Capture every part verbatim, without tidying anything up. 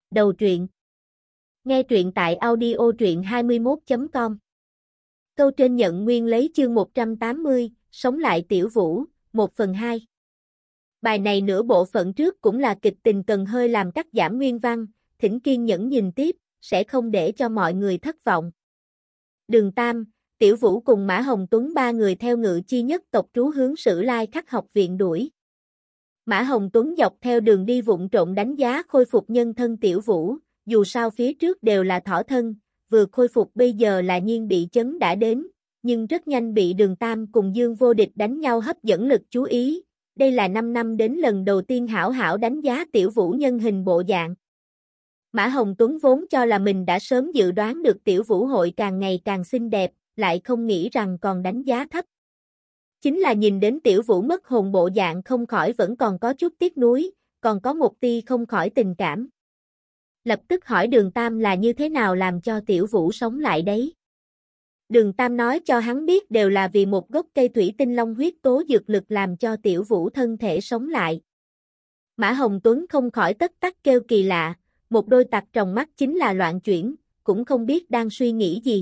Đầu truyện. Nghe truyện tại audio truyện hai mươi mốt chấm com. Câu trên nhận nguyên lấy chương một trăm tám mươi, sống lại Tiểu Vũ, một phần hai. Bài này nửa bộ phận trước cũng là kịch tình cần hơi làm cắt giảm nguyên văn, thỉnh kiên nhẫn nhìn tiếp, sẽ không để cho mọi người thất vọng. Đường Tam, Tiểu Vũ cùng Mã Hồng Tuấn ba người theo Ngự Chi nhất tộc trú hướng Sử Lai Khắc học viện đuổi. Mã Hồng Tuấn dọc theo đường đi vụng trộm đánh giá khôi phục nhân thân Tiểu Vũ, dù sao phía trước đều là thỏ thân, vừa khôi phục bây giờ là nhiên bị chấn đã đến, nhưng rất nhanh bị Đường Tam cùng Dương Vô Địch đánh nhau hấp dẫn lực chú ý, đây là năm năm đến lần đầu tiên hảo hảo đánh giá Tiểu Vũ nhân hình bộ dạng. Mã Hồng Tuấn vốn cho là mình đã sớm dự đoán được Tiểu Vũ hội càng ngày càng xinh đẹp, lại không nghĩ rằng còn đánh giá thấp. Chính là nhìn đến Tiểu Vũ mất hồn bộ dạng không khỏi vẫn còn có chút tiếc nuối, còn có một tia không khỏi tình cảm. Lập tức hỏi Đường Tam là như thế nào làm cho Tiểu Vũ sống lại đấy. Đường Tam nói cho hắn biết đều là vì một gốc cây thủy tinh long huyết tố dược lực làm cho Tiểu Vũ thân thể sống lại. Mã Hồng Tuấn không khỏi tất tắc kêu kỳ lạ, một đôi tặc tròng mắt chính là loạn chuyển, cũng không biết đang suy nghĩ gì.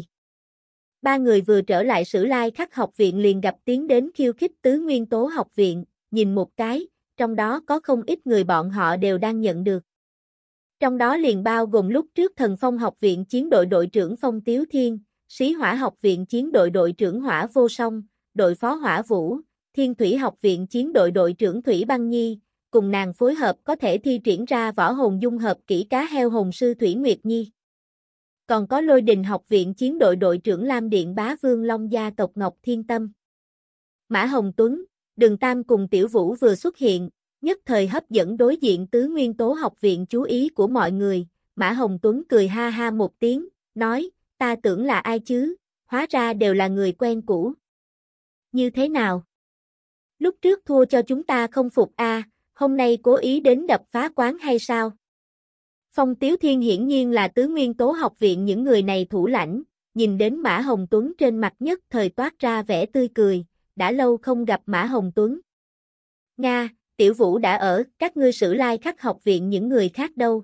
Ba người vừa trở lại Sử Lai Khắc học viện liền gặp tiến đến khiêu khích Tứ Nguyên Tố học viện, nhìn một cái, trong đó có không ít người bọn họ đều đang nhận được. Trong đó liền bao gồm lúc trước Thần Phong học viện chiến đội đội trưởng Phong Tiếu Thiên, Sĩ Hỏa học viện chiến đội đội trưởng Hỏa Vô Song, đội phó Hỏa Vũ, Thiên Thủy học viện chiến đội đội trưởng Thủy Băng Nhi, cùng nàng phối hợp có thể thi triển ra võ hồn dung hợp kỹ cá heo hồn sư Thủy Nguyệt Nhi. Còn có Lôi Đình học viện chiến đội đội trưởng Lam Điện Bá Vương Long gia tộc Ngọc Thiên Tâm. Mã Hồng Tuấn, Đường Tam cùng Tiểu Vũ vừa xuất hiện, nhất thời hấp dẫn đối diện Tứ Nguyên Tố học viện chú ý của mọi người. Mã Hồng Tuấn cười ha ha một tiếng, nói, ta tưởng là ai chứ, hóa ra đều là người quen cũ. Như thế nào? Lúc trước thua cho chúng ta không phục a, à, hôm nay cố ý đến đập phá quán hay sao? Phong Tiếu Thiên hiển nhiên là Tứ Nguyên Tố học viện những người này thủ lãnh, nhìn đến Mã Hồng Tuấn trên mặt nhất thời toát ra vẻ tươi cười, đã lâu không gặp Mã Hồng Tuấn. Nga, Tiểu Vũ đã ở, các ngươi Sử Lai Khắc học viện những người khác đâu?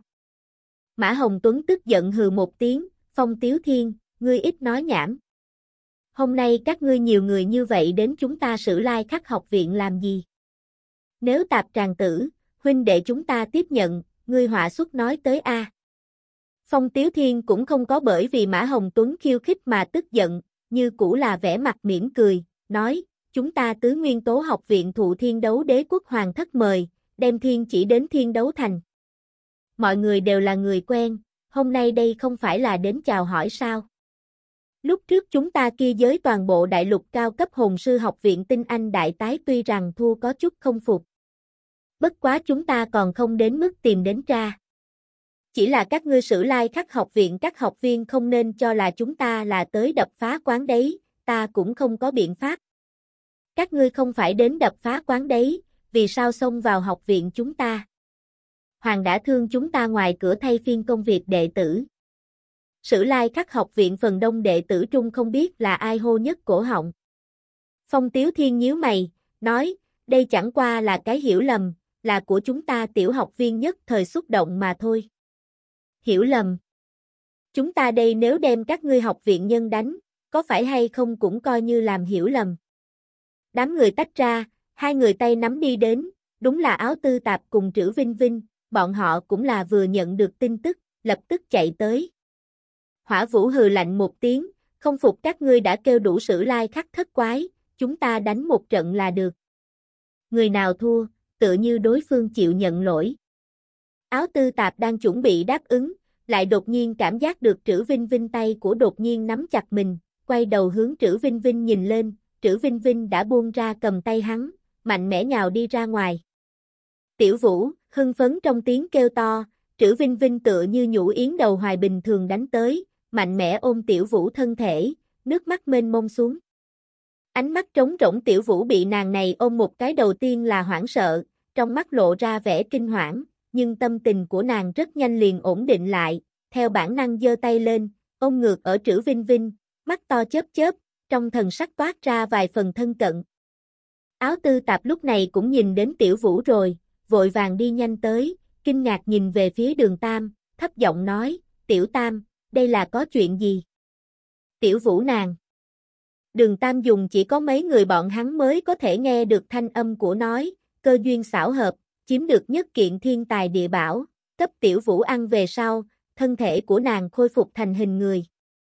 Mã Hồng Tuấn tức giận hừ một tiếng, Phong Tiếu Thiên, ngươi ít nói nhảm. Hôm nay các ngươi nhiều người như vậy đến chúng ta Sử Lai Khắc học viện làm gì? Nếu tạp tràng tử, huynh đệ chúng ta tiếp nhận, ngươi họa xuất nói tới a. À. Phong Tiếu Thiên cũng không có bởi vì Mã Hồng Tuấn khiêu khích mà tức giận, như cũ là vẻ mặt mỉm cười, nói, chúng ta Tứ Nguyên Tố học viện thụ Thiên Đấu Đế quốc hoàng thất mời, đem thiên chỉ đến Thiên Đấu Thành. Mọi người đều là người quen, hôm nay đây không phải là đến chào hỏi sao? Lúc trước chúng ta kia giới toàn bộ đại lục cao cấp hồn sư học viện tinh anh đại tái tuy rằng thua có chút không phục. Bất quá chúng ta còn không đến mức tìm đến tra. Chỉ là các ngươi Sử Lai Khắc học viện các học viên không nên cho là chúng ta là tới đập phá quán đấy, ta cũng không có biện pháp. Các ngươi không phải đến đập phá quán đấy, vì sao xông vào học viện chúng ta? Hoàng đã thương chúng ta ngoài cửa thay phiên công việc đệ tử. Sử Lai Khắc học viện phần đông đệ tử trung không biết là ai hô nhất cổ họng. Phong Tiếu Thiên nhíu mày, nói, đây chẳng qua là cái hiểu lầm, là của chúng ta tiểu học viên nhất thời xúc động mà thôi. Hiểu lầm. Chúng ta đây nếu đem các ngươi học viện nhân đánh, có phải hay không cũng coi như làm hiểu lầm. Đám người tách ra, hai người tay nắm đi đến, đúng là Áo Tư Tạp cùng Trữ Vinh Vinh, bọn họ cũng là vừa nhận được tin tức, lập tức chạy tới. Hỏa Vũ hừ lạnh một tiếng, không phục các ngươi đã kêu đủ Sử Lai Khắc thất quái, chúng ta đánh một trận là được. Người nào thua, tựa như đối phương chịu nhận lỗi. Áo Tư Tạp đang chuẩn bị đáp ứng, lại đột nhiên cảm giác được Trữ Vinh Vinh tay của đột nhiên nắm chặt mình, quay đầu hướng Trữ Vinh Vinh nhìn lên, Trữ Vinh Vinh đã buông ra cầm tay hắn, mạnh mẽ nhào đi ra ngoài. Tiểu Vũ, hưng phấn trong tiếng kêu to, Trữ Vinh Vinh tựa như nhũ yến đầu hoài bình thường đánh tới, mạnh mẽ ôm Tiểu Vũ thân thể, nước mắt mênh mông xuống. Ánh mắt trống rỗng Tiểu Vũ bị nàng này ôm một cái đầu tiên là hoảng sợ, trong mắt lộ ra vẻ kinh hoảng, nhưng tâm tình của nàng rất nhanh liền ổn định lại, theo bản năng giơ tay lên, ôm ngược ở Trữ Vinh Vinh, mắt to chớp chớp, trong thần sắc toát ra vài phần thân cận. Áo Tư Tạp lúc này cũng nhìn đến Tiểu Vũ rồi, vội vàng đi nhanh tới, kinh ngạc nhìn về phía Đường Tam, thấp giọng nói, Tiểu Tam, đây là có chuyện gì? Tiểu Vũ nàng. Đường Tam dùng chỉ có mấy người bọn hắn mới có thể nghe được thanh âm của nói, cơ duyên xảo hợp, chiếm được nhất kiện thiên tài địa bảo, cấp Tiểu Vũ ăn về sau, thân thể của nàng khôi phục thành hình người.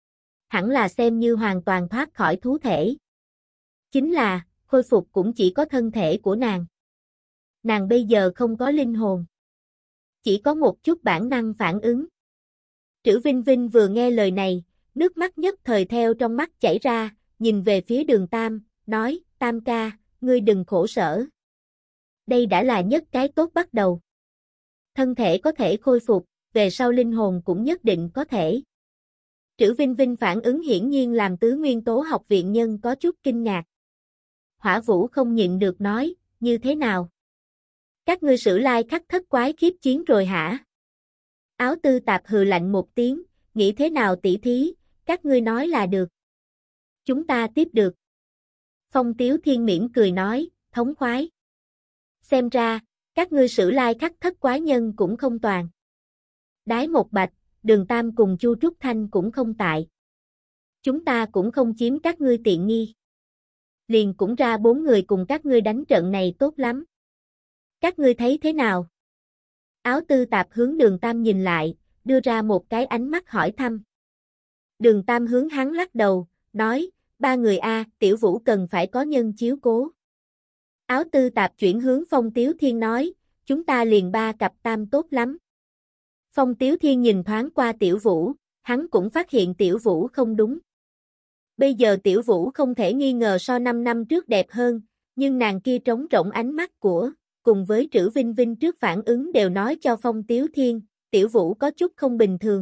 Hẳn là xem như hoàn toàn thoát khỏi thú thể. Chính là, khôi phục cũng chỉ có thân thể của nàng. Nàng bây giờ không có linh hồn. Chỉ có một chút bản năng phản ứng. Trữ Vinh Vinh vừa nghe lời này, nước mắt nhất thời theo trong mắt chảy ra, nhìn về phía Đường Tam, nói, Tam ca, ngươi đừng khổ sở. Đây đã là nhất cái tốt bắt đầu. Thân thể có thể khôi phục, về sau linh hồn cũng nhất định có thể. Trữ Vinh Vinh phản ứng hiển nhiên làm Tứ Nguyên Tố học viện nhân có chút kinh ngạc. Hỏa Vũ không nhịn được nói, như thế nào? Các ngươi sử lai khắc thất quái khiếp chiến rồi hả? Áo Tư Tạp hừ lạnh một tiếng, nghĩ thế nào tỷ thí, các ngươi nói là được. Chúng ta tiếp được. Phong Tiếu Thiên mỉm cười nói, thống khoái. Xem ra, các ngươi sử lai khắc thất quái nhân cũng không toàn. Đái Một Bạch, Đường Tam cùng Chu Trúc Thanh cũng không tại. Chúng ta cũng không chiếm các ngươi tiện nghi. Liền cũng ra bốn người cùng các ngươi đánh trận này tốt lắm. Các ngươi thấy thế nào? Áo Tư Tạp hướng Đường Tam nhìn lại, đưa ra một cái ánh mắt hỏi thăm. Đường Tam hướng hắn lắc đầu, nói, ba người A, Tiểu Vũ cần phải có nhân chiếu cố. Áo Tư Tạp chuyển hướng Phong Tiếu Thiên nói, chúng ta liền ba cặp tam tốt lắm. Phong Tiếu Thiên nhìn thoáng qua Tiểu Vũ, hắn cũng phát hiện Tiểu Vũ không đúng. Bây giờ Tiểu Vũ không thể nghi ngờ so năm năm trước đẹp hơn, nhưng nàng kia trống rỗng ánh mắt của, cùng với Trữ Vinh Vinh trước phản ứng đều nói cho Phong Tiếu Thiên, Tiểu Vũ có chút không bình thường.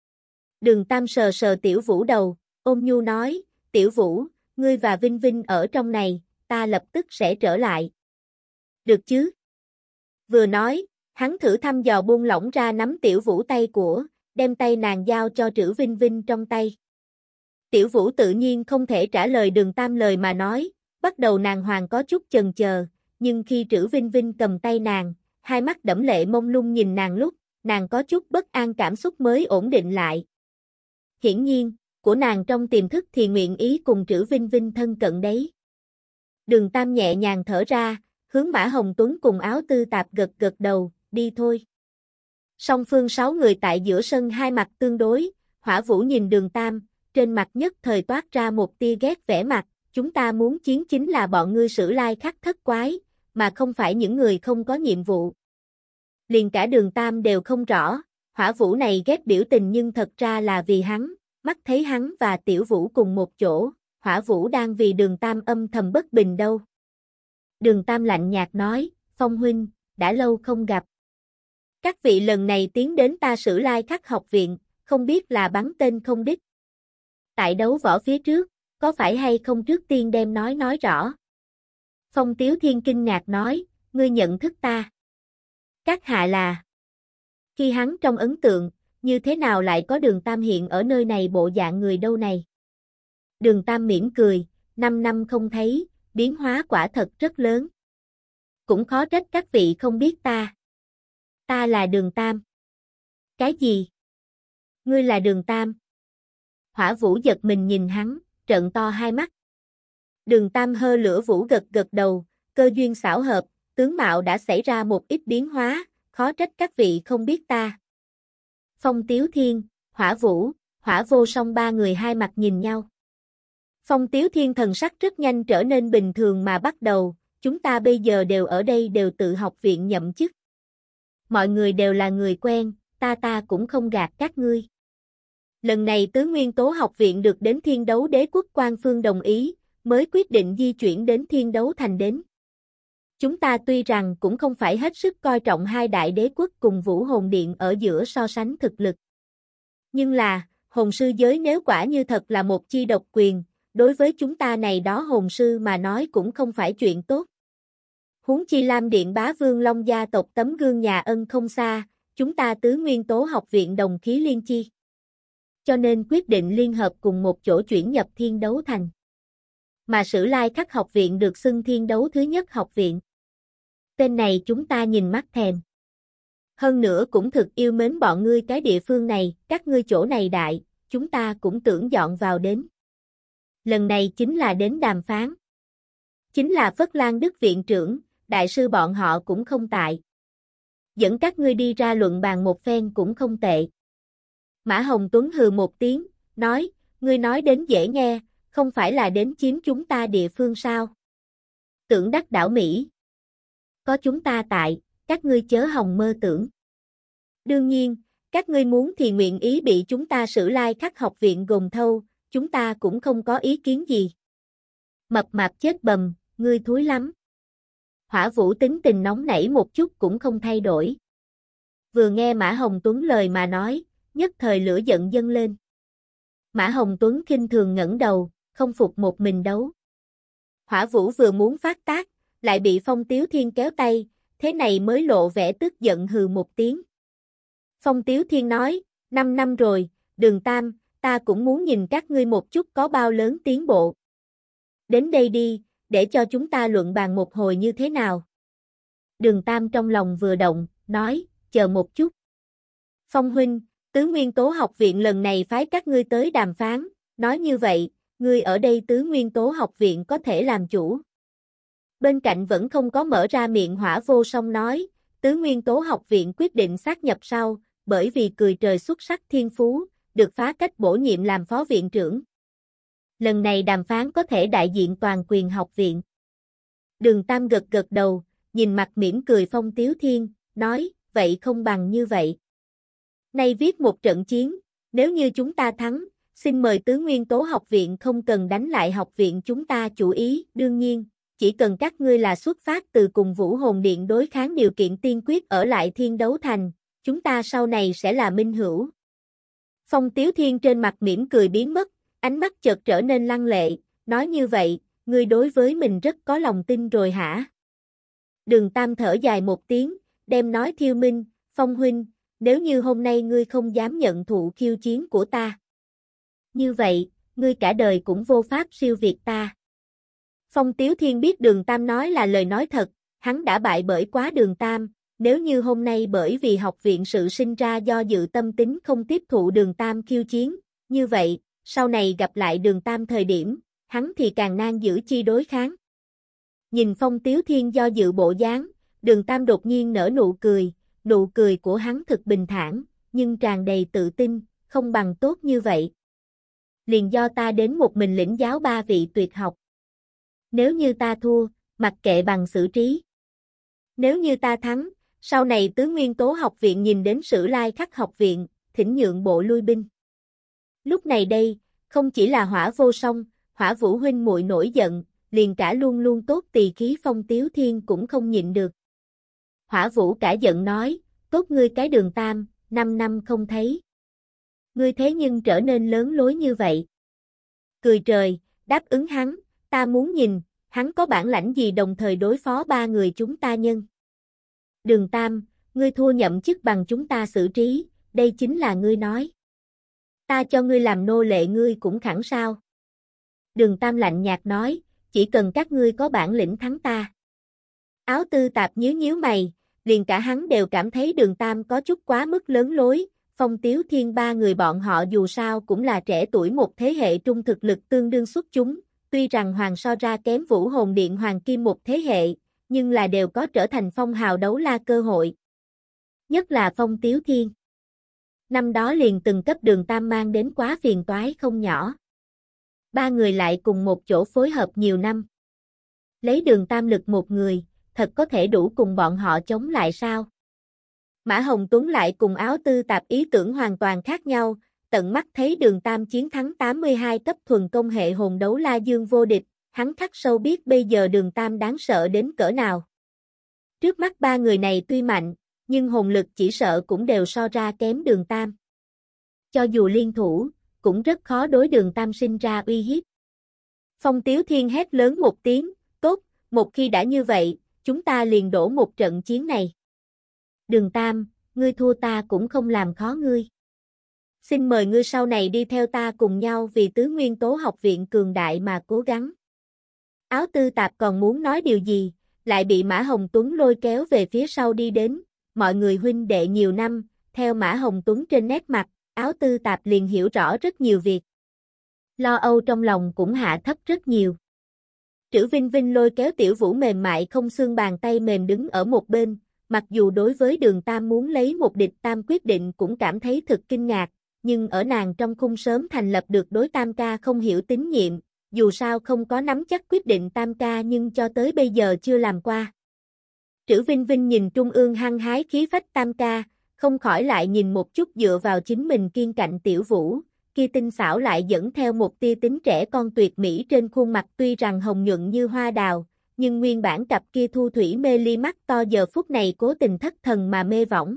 Đường Tam sờ sờ Tiểu Vũ đầu, ôm nhu nói, Tiểu Vũ, ngươi và Vinh Vinh ở trong này, ta lập tức sẽ trở lại. Được chứ? Vừa nói, hắn thử thăm dò buông lỏng ra nắm Tiểu Vũ tay của, đem tay nàng giao cho Trữ Vinh Vinh trong tay. Tiểu Vũ tự nhiên không thể trả lời Đường Tam lời mà nói, bắt đầu nàng hoàng có chút chần chờ, nhưng khi Trữ Vinh Vinh cầm tay nàng, hai mắt đẫm lệ mông lung nhìn nàng lúc, nàng có chút bất an cảm xúc mới ổn định lại. Hiển nhiên, của nàng trong tiềm thức thì nguyện ý cùng Trữ Vinh Vinh thân cận đấy. Đường Tam nhẹ nhàng thở ra, hướng Mã Hồng Tuấn cùng Áo Tư Tạp gật gật đầu, đi thôi. Song phương sáu người tại giữa sân hai mặt tương đối, Hỏa Vũ nhìn Đường Tam, trên mặt nhất thời toát ra một tia ghét vẻ mặt, chúng ta muốn chiến chính là bọn ngươi sử lai khắc thất quái, mà không phải những người không có nhiệm vụ. Liền cả Đường Tam đều không rõ, Hỏa Vũ này ghét biểu tình nhưng thật ra là vì hắn, mắt thấy hắn và Tiểu Vũ cùng một chỗ, Hỏa Vũ đang vì Đường Tam âm thầm bất bình đâu. Đường Tam lạnh nhạt nói, Phong huynh, đã lâu không gặp. Các vị lần này tiến đến ta sử lai khắc học viện, không biết là bắn tên không đích. Tại đấu võ phía trước, có phải hay không trước tiên đem nói nói rõ. Phong Tiếu Thiên kinh ngạc nói, ngươi nhận thức ta. Các hạ là. Khi hắn trong ấn tượng, như thế nào lại có Đường Tam hiện ở nơi này bộ dạng người đâu này. Đường Tam mỉm cười, năm năm không thấy, biến hóa quả thật rất lớn. Cũng khó trách các vị không biết ta. Ta là Đường Tam. Cái gì? Ngươi là Đường Tam? Hỏa Vũ giật mình nhìn hắn, trợn to hai mắt. Đường Tam hơ lửa vũ gật gật đầu, cơ duyên xảo hợp, tướng mạo đã xảy ra một ít biến hóa, khó trách các vị không biết ta. Phong Tiếu Thiên, Hỏa Vũ, Hỏa Vô Song ba người hai mặt nhìn nhau. Phong Tiếu Thiên thần sắc rất nhanh trở nên bình thường mà bắt đầu, chúng ta bây giờ đều ở đây đều tự học viện nhậm chức. Mọi người đều là người quen, ta ta cũng không gạt các ngươi. Lần này Tứ Nguyên Tố học viện được đến Thiên Đấu Đế quốc Quan Phương đồng ý, mới quyết định di chuyển đến Thiên Đấu Thành đến. Chúng ta tuy rằng cũng không phải hết sức coi trọng hai đại đế quốc cùng Vũ Hồn Điện ở giữa so sánh thực lực. Nhưng là, hồn sư giới nếu quả như thật là một chi độc quyền, đối với chúng ta này đó hồn sư mà nói cũng không phải chuyện tốt. Huống chi Lam Điện Bá Vương Long gia tộc tấm gương nhà ân không xa, chúng ta Tứ Nguyên Tố học viện đồng khí liên chi. Cho nên quyết định liên hợp cùng một chỗ chuyển nhập Thiên Đấu Thành. Mà Sử Lai Khắc học viện được xưng Thiên Đấu thứ nhất học viện. Tên này chúng ta nhìn mắt thèm. Hơn nữa cũng thực yêu mến bọn ngươi cái địa phương này, các ngươi chỗ này đại, chúng ta cũng tưởng dọn vào đến. Lần này chính là đến đàm phán. Chính là Phất Lan Đức viện trưởng, đại sư bọn họ cũng không tại. Dẫn các ngươi đi ra luận bàn một phen cũng không tệ. Mã Hồng Tuấn hừ một tiếng, nói, ngươi nói đến dễ nghe, không phải là đến chiếm chúng ta địa phương sao? Tưởng đắc đảo Mỹ. Có chúng ta tại, các ngươi chớ hòng mơ tưởng. Đương nhiên, các ngươi muốn thì nguyện ý bị chúng ta Sử Lai Khắc học viện gồm thâu, chúng ta cũng không có ý kiến gì. Mập mạp chết bầm, ngươi thúi lắm. Hỏa Vũ tính tình nóng nảy một chút cũng không thay đổi. Vừa nghe Mã Hồng Tuấn lời mà nói, nhất thời lửa giận dâng lên. Mã Hồng Tuấn khinh thường ngẩng đầu, không phục một mình đấu. Hỏa Vũ vừa muốn phát tác, lại bị Phong Tiếu Thiên kéo tay, thế này mới lộ vẻ tức giận hừ một tiếng. Phong Tiếu Thiên nói, năm năm rồi, Đường Tam, ta cũng muốn nhìn các ngươi một chút có bao lớn tiến bộ. Đến đây đi, để cho chúng ta luận bàn một hồi như thế nào. Đường Tam trong lòng vừa động, nói, chờ một chút. Phong huynh, Tứ Nguyên Tố học viện lần này phái các ngươi tới đàm phán, nói như vậy, ngươi ở đây Tứ Nguyên Tố học viện có thể làm chủ. Bên cạnh vẫn không có mở ra miệng Hỏa Vô Song nói, Tứ Nguyên Tố học viện quyết định sát nhập sau, bởi vì cười trời xuất sắc thiên phú, được phá cách bổ nhiệm làm phó viện trưởng. Lần này đàm phán có thể đại diện toàn quyền học viện. Đường Tam gật gật đầu, nhìn mặt mỉm cười Phong Tiếu Thiên, nói, vậy không bằng như vậy. Nay viết một trận chiến, nếu như chúng ta thắng, xin mời Tứ Nguyên Tố học viện không cần đánh lại học viện chúng ta chủ ý, đương nhiên, chỉ cần các ngươi là xuất phát từ cùng Vũ Hồn Điện đối kháng điều kiện tiên quyết ở lại Thiên Đấu Thành, chúng ta sau này sẽ là minh hữu. Phong Tiếu Thiên trên mặt mỉm cười biến mất, ánh mắt chợt trở nên lăng lệ, nói như vậy, ngươi đối với mình rất có lòng tin rồi hả? Đường Tam thở dài một tiếng, đem nói Thiêu Minh, Phong huynh, nếu như hôm nay ngươi không dám nhận thụ khiêu chiến của ta. Như vậy, ngươi cả đời cũng vô pháp siêu việt ta. Phong Tiếu Thiên biết Đường Tam nói là lời nói thật, hắn đã bại bởi quá Đường Tam, nếu như hôm nay bởi vì học viện sự sinh ra do dự tâm tính không tiếp thụ Đường Tam khiêu chiến, như vậy, sau này gặp lại Đường Tam thời điểm, hắn thì càng nan giữ chi đối kháng. Nhìn Phong Tiếu Thiên do dự bộ dáng, Đường Tam đột nhiên nở nụ cười, nụ cười của hắn thực bình thản, nhưng tràn đầy tự tin, không bằng tốt như vậy. Liền do ta đến một mình lĩnh giáo ba vị tuyệt học. Nếu như ta thua, mặc kệ bằng xử trí. Nếu như ta thắng, sau này Tứ Nguyên Tố học viện nhìn đến Sử Lai Khắc học viện, thỉnh nhượng bộ lui binh. Lúc này đây, không chỉ là Hỏa Vô Song, Hỏa Vũ huynh muội nổi giận, liền cả luôn luôn tốt tỳ khí Phong Tiếu Thiên cũng không nhịn được. Hỏa Vũ cả giận nói, tốt ngươi cái Đường Tam, năm năm không thấy. Ngươi thế nhưng trở nên lớn lối như vậy. Cười trời, đáp ứng hắn, ta muốn nhìn, hắn có bản lãnh gì đồng thời đối phó ba người chúng ta nhân. Đường Tam, ngươi thua nhậm chức bằng chúng ta xử trí, đây chính là ngươi nói. Ta cho ngươi làm nô lệ ngươi cũng khẳng sao. Đường Tam lạnh nhạt nói, chỉ cần các ngươi có bản lĩnh thắng ta. Áo Tư Tạp nhíu nhíu mày, liền cả hắn đều cảm thấy Đường Tam có chút quá mức lớn lối, Phong Tiếu Thiên ba người bọn họ dù sao cũng là trẻ tuổi một thế hệ trung thực lực tương đương xuất chúng, tuy rằng Hoàng so ra kém Vũ Hồn Điện Hoàng Kim một thế hệ, nhưng là đều có trở thành phong hào đấu la cơ hội. Nhất là Phong Tiếu Thiên. Năm đó liền từng cấp Đường Tam mang đến quá phiền toái không nhỏ. Ba người lại cùng một chỗ phối hợp nhiều năm. Lấy Đường Tam lực một người, thật có thể đủ cùng bọn họ chống lại sao? Mã Hồng Tuấn lại cùng Áo Tư Tạp ý tưởng hoàn toàn khác nhau, tận mắt thấy Đường Tam chiến thắng tám mươi hai cấp thuần công hệ hồn đấu la dương vô địch, hắn khắc sâu biết bây giờ Đường Tam đáng sợ đến cỡ nào. Trước mắt ba người này tuy mạnh, nhưng hồn lực chỉ sợ cũng đều so ra kém Đường Tam. Cho dù liên thủ, cũng rất khó đối Đường Tam sinh ra uy hiếp. Phong Tiếu Thiên hét lớn một tiếng, tốt, một khi đã như vậy, chúng ta liền đổ một trận chiến này. Đường Tam, ngươi thua ta cũng không làm khó ngươi. Xin mời ngươi sau này đi theo ta cùng nhau vì Tứ Nguyên Tố học viện cường đại mà cố gắng. Áo Tư Tạp còn muốn nói điều gì, lại bị Mã Hồng Tuấn lôi kéo về phía sau đi đến, mọi người huynh đệ nhiều năm, theo Mã Hồng Tuấn trên nét mặt, Áo Tư Tạp liền hiểu rõ rất nhiều việc. Lo âu trong lòng cũng hạ thấp rất nhiều. Trữ Vinh Vinh lôi kéo Tiểu Vũ mềm mại không xương bàn tay mềm đứng ở một bên, mặc dù đối với Đường Tam muốn lấy một địch tam quyết định cũng cảm thấy thực kinh ngạc, nhưng ở nàng trong khung sớm thành lập được đối tam ca không hiểu tín nhiệm, dù sao không có nắm chắc quyết định tam ca nhưng cho tới bây giờ chưa làm qua. Trữ Vinh Vinh nhìn trung ương hăng hái khí phách tam ca, không khỏi lại nhìn một chút dựa vào chính mình kiên cạnh Tiểu Vũ, kia tinh xảo lại dẫn theo một tia tính trẻ con tuyệt mỹ trên khuôn mặt tuy rằng hồng nhuận như hoa đào, nhưng nguyên bản cặp kia thu thủy mê ly mắt to giờ phút này cố tình thất thần mà mê võng.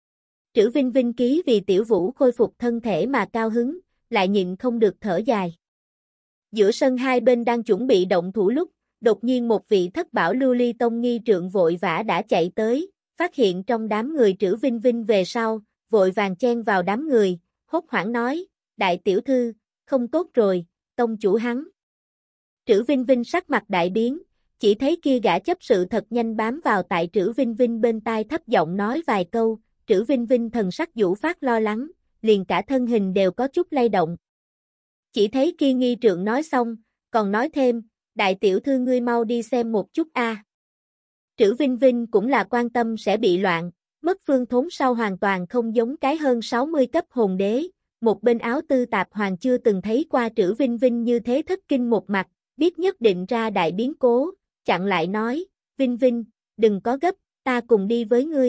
Trữ Vinh Vinh ký vì Tiểu Vũ khôi phục thân thể mà cao hứng, lại nhịn không được thở dài. Giữa sân hai bên đang chuẩn bị động thủ lúc, đột nhiên một vị thất bảo lưu ly tông nghi trượng vội vã đã chạy tới, phát hiện trong đám người Trữ Vinh Vinh về sau, vội vàng chen vào đám người, hốt hoảng nói, đại tiểu thư, không tốt rồi, tông chủ hắn. Trữ Vinh Vinh sắc mặt đại biến, chỉ thấy kia gã chấp sự thật nhanh bám vào tại Trữ Vinh Vinh bên tai thấp giọng nói vài câu, Trữ Vinh Vinh thần sắc vũ phát lo lắng, liền cả thân hình đều có chút lay động. Chỉ thấy kia nghi trượng nói xong, còn nói thêm, đại tiểu thư ngươi mau đi xem một chút a. À. Trữ Vinh Vinh cũng là quan tâm sẽ bị loạn, mất phương thốn sau hoàn toàn không giống cái hơn sáu mươi cấp hồn đế, một bên Áo Tư Tạp hoàng chưa từng thấy qua Trữ Vinh Vinh như thế thất kinh một mặt, biết nhất định ra đại biến cố, chặn lại nói, Vinh Vinh, đừng có gấp, ta cùng đi với ngươi.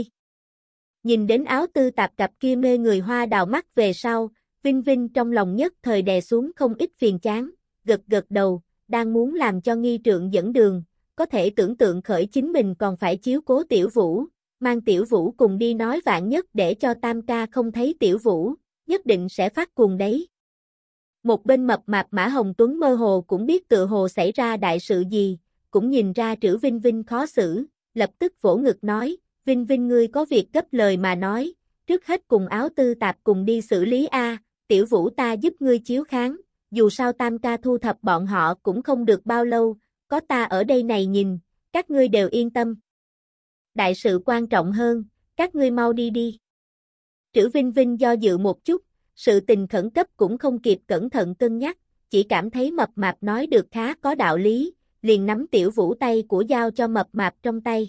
Nhìn đến Áo Tư Tạp cặp kia mê người hoa đào mắt về sau, Vinh Vinh trong lòng nhất thời đè xuống không ít phiền chán, gật gật đầu, đang muốn làm cho nghi trượng dẫn đường, có thể tưởng tượng khởi chính mình còn phải chiếu cố Tiểu Vũ, mang Tiểu Vũ cùng đi nói vạn nhất để cho tam ca không thấy Tiểu Vũ, nhất định sẽ phát cuồng đấy. Một bên mập mạp Mã Hồng Tuấn mơ hồ cũng biết tự hồ xảy ra đại sự gì, cũng nhìn ra Trữ Vinh Vinh khó xử, lập tức vỗ ngực nói, Vinh Vinh ngươi có việc gấp lời mà nói, trước hết cùng Áo Tư Tạp cùng đi xử lý a, Tiểu Vũ ta giúp ngươi chiếu kháng, dù sao tam ca thu thập bọn họ cũng không được bao lâu, có ta ở đây này nhìn, các ngươi đều yên tâm. Đại sự quan trọng hơn, các ngươi mau đi đi. Trữ Vinh Vinh do dự một chút, sự tình khẩn cấp cũng không kịp cẩn thận cân nhắc, chỉ cảm thấy mập mạp nói được khá có đạo lý, liền nắm Tiểu Vũ tay của giao cho mập mạp trong tay.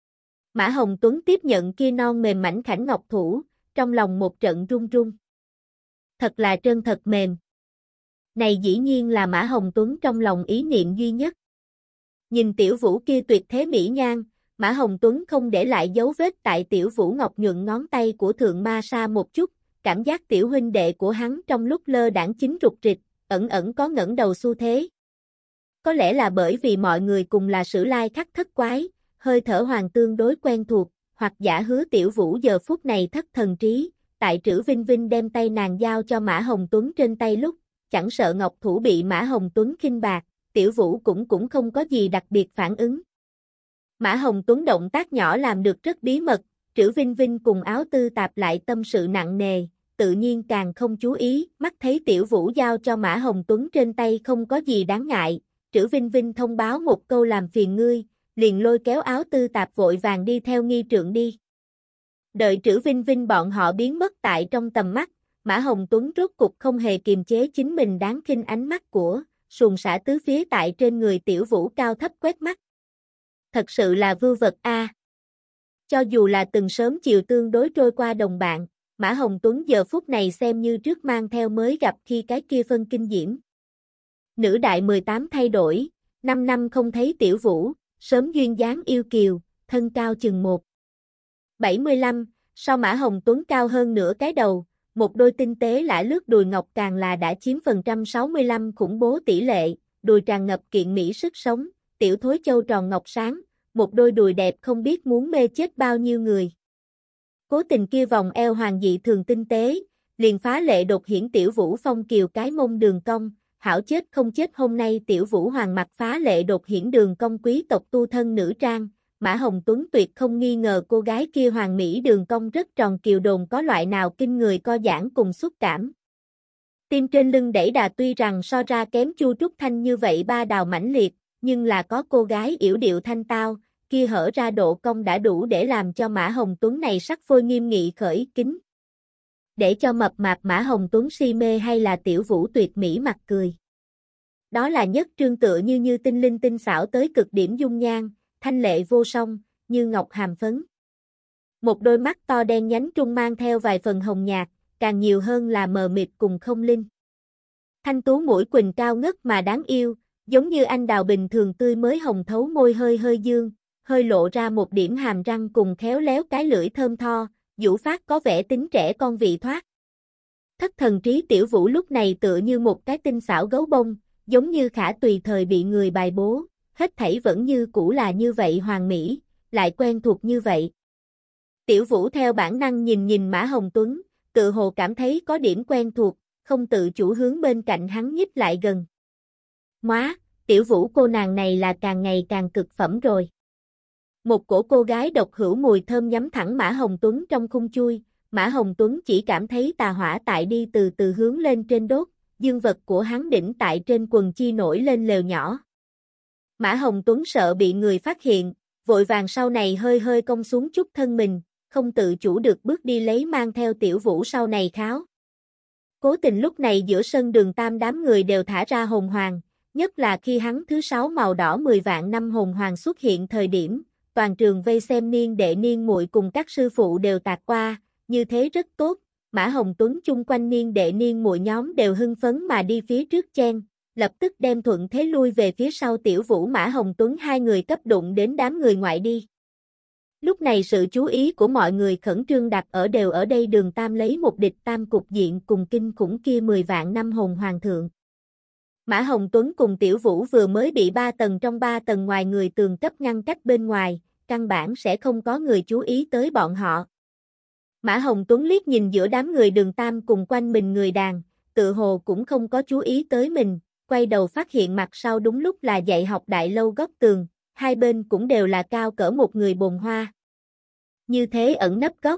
Mã Hồng Tuấn tiếp nhận kia non mềm mảnh khảnh ngọc thủ, trong lòng một trận run run. Thật là trơn thật mềm. Này dĩ nhiên là Mã Hồng Tuấn trong lòng ý niệm duy nhất. Nhìn Tiểu Vũ kia tuyệt thế mỹ nhan, Mã Hồng Tuấn không để lại dấu vết tại Tiểu Vũ ngọc nhuận ngón tay của Thượng Ma Sa một chút, cảm giác tiểu huynh đệ của hắn trong lúc lơ đãng chính rụt rịch, ẩn ẩn có ngẩng đầu xu thế. Có lẽ là bởi vì mọi người cùng là sử lai khắc thất quái, hơi thở hoàng tương đối quen thuộc, hoặc giả hứa Tiểu Vũ giờ phút này thất thần trí, tại Trữ Vinh Vinh đem tay nàng giao cho Mã Hồng Tuấn trên tay lúc, chẳng sợ ngọc thủ bị Mã Hồng Tuấn khinh bạc, Tiểu Vũ cũng cũng không có gì đặc biệt phản ứng. Mã Hồng Tuấn động tác nhỏ làm được rất bí mật, Trữ Vinh Vinh cùng Áo Tư Tạp lại tâm sự nặng nề, tự nhiên càng không chú ý, mắt thấy Tiểu Vũ giao cho Mã Hồng Tuấn trên tay không có gì đáng ngại, Trữ Vinh Vinh thông báo một câu làm phiền ngươi, liền lôi kéo Áo Tư Tạp vội vàng đi theo nghi trượng đi. Đợi Trữ Vinh Vinh bọn họ biến mất tại trong tầm mắt, Mã Hồng Tuấn rốt cục không hề kiềm chế chính mình đáng khinh ánh mắt của, xuồng xả tứ phía tại trên người Tiểu Vũ cao thấp quét mắt. Thật sự là vưu vật a. À. Cho dù là từng sớm chiều tương đối trôi qua đồng bạn, Mã Hồng Tuấn giờ phút này xem như trước mang theo mới gặp khi cái kia phân kinh diễm. Nữ đại mười tám thay đổi, năm năm không thấy Tiểu Vũ, sớm duyên dáng yêu kiều, thân cao chừng một bảy mươi lăm, so Mã Hồng Tuấn cao hơn nửa cái đầu, một đôi tinh tế lả lướt đùi ngọc càng là đã chiếm phần trăm sáu mươi lăm khủng bố tỷ lệ, đùi tràn ngập kiện mỹ sức sống, tiểu thối châu tròn ngọc sáng, một đôi đùi đẹp không biết muốn mê chết bao nhiêu người. Cố tình kia vòng eo hoàng dị thường tinh tế, liền phá lệ đột hiển Tiểu Vũ phong kiều cái mông đường cong, hảo chết không chết hôm nay Tiểu Vũ hoàng mặt phá lệ đột hiển đường cong quý tộc tu thân nữ trang, Mã Hồng Tuấn tuyệt không nghi ngờ cô gái kia hoàng mỹ đường cong rất tròn kiều đồn có loại nào kinh người co giãn cùng xúc cảm. Tim trên lưng đẩy đà tuy rằng so ra kém Chu Trúc Thanh như vậy ba đào mãnh liệt, nhưng là có cô gái yểu điệu thanh tao, kia hở ra độ cong đã đủ để làm cho Mã Hồng Tuấn này sắc phôi nghiêm nghị khởi kính. Để cho mập mạp Mã Hồng Tuấn si mê hay là Tiểu Vũ tuyệt mỹ mặt cười. Đó là nhất trương tựa như như tinh linh tinh xảo tới cực điểm dung nhan, thanh lệ vô song, như ngọc hàm phấn. Một đôi mắt to đen nhánh trung mang theo vài phần hồng nhạt, càng nhiều hơn là mờ mịt cùng không linh. Thanh tú mũi quỳnh cao ngất mà đáng yêu, giống như anh đào bình thường tươi mới hồng thấu môi hơi hơi dương, hơi lộ ra một điểm hàm răng cùng khéo léo cái lưỡi thơm tho, vũ phát có vẻ tính trẻ con vị thoát. Thất thần trí Tiểu Vũ lúc này tựa như một cái tinh xảo gấu bông, giống như khả tùy thời bị người bài bố, hết thảy vẫn như cũ là như vậy hoàn mỹ, lại quen thuộc như vậy. Tiểu Vũ theo bản năng nhìn nhìn Mã Hồng Tuấn, tự hồ cảm thấy có điểm quen thuộc, không tự chủ hướng bên cạnh hắn nhích lại gần. Móa, Tiểu Vũ cô nàng này là càng ngày càng cực phẩm rồi. Một cổ cô gái độc hữu mùi thơm nhắm thẳng Mã Hồng Tuấn trong khung chui, Mã Hồng Tuấn chỉ cảm thấy tà hỏa tại đi từ từ hướng lên trên đốt, dương vật của hắn đỉnh tại trên quần chi nổi lên lều nhỏ. Mã Hồng Tuấn sợ bị người phát hiện, vội vàng sau này hơi hơi cong xuống chút thân mình, không tự chủ được bước đi lấy mang theo Tiểu Vũ sau này kháo. Cố tình lúc này giữa sân Đường Tam đám người đều thả ra hồn hoàng, nhất là khi hắn thứ sáu màu đỏ mười vạn năm hồn hoàng xuất hiện thời điểm, toàn trường vây xem niên đệ niên muội cùng các sư phụ đều tạc qua, như thế rất tốt. Mã Hồng Tuấn chung quanh niên đệ niên muội nhóm đều hưng phấn mà đi phía trước chen, lập tức đem thuận thế lui về phía sau Tiểu Vũ Mã Hồng Tuấn hai người cấp đụng đến đám người ngoại đi. Lúc này sự chú ý của mọi người khẩn trương đặt ở đều ở đây Đường Tam lấy một địch tam cục diện cùng kinh khủng kia mười vạn năm hồn hoàng thượng. Mã Hồng Tuấn cùng Tiểu Vũ vừa mới bị ba tầng trong ba tầng ngoài người tường cấp ngăn cách bên ngoài, căn bản sẽ không có người chú ý tới bọn họ. Mã Hồng Tuấn liếc nhìn giữa đám người Đường Tam cùng quanh mình người đàn, tự hồ cũng không có chú ý tới mình, quay đầu phát hiện mặt sau đúng lúc là dạy học đại lâu góc tường, hai bên cũng đều là cao cỡ một người bồn hoa. Như thế ẩn nấp góc.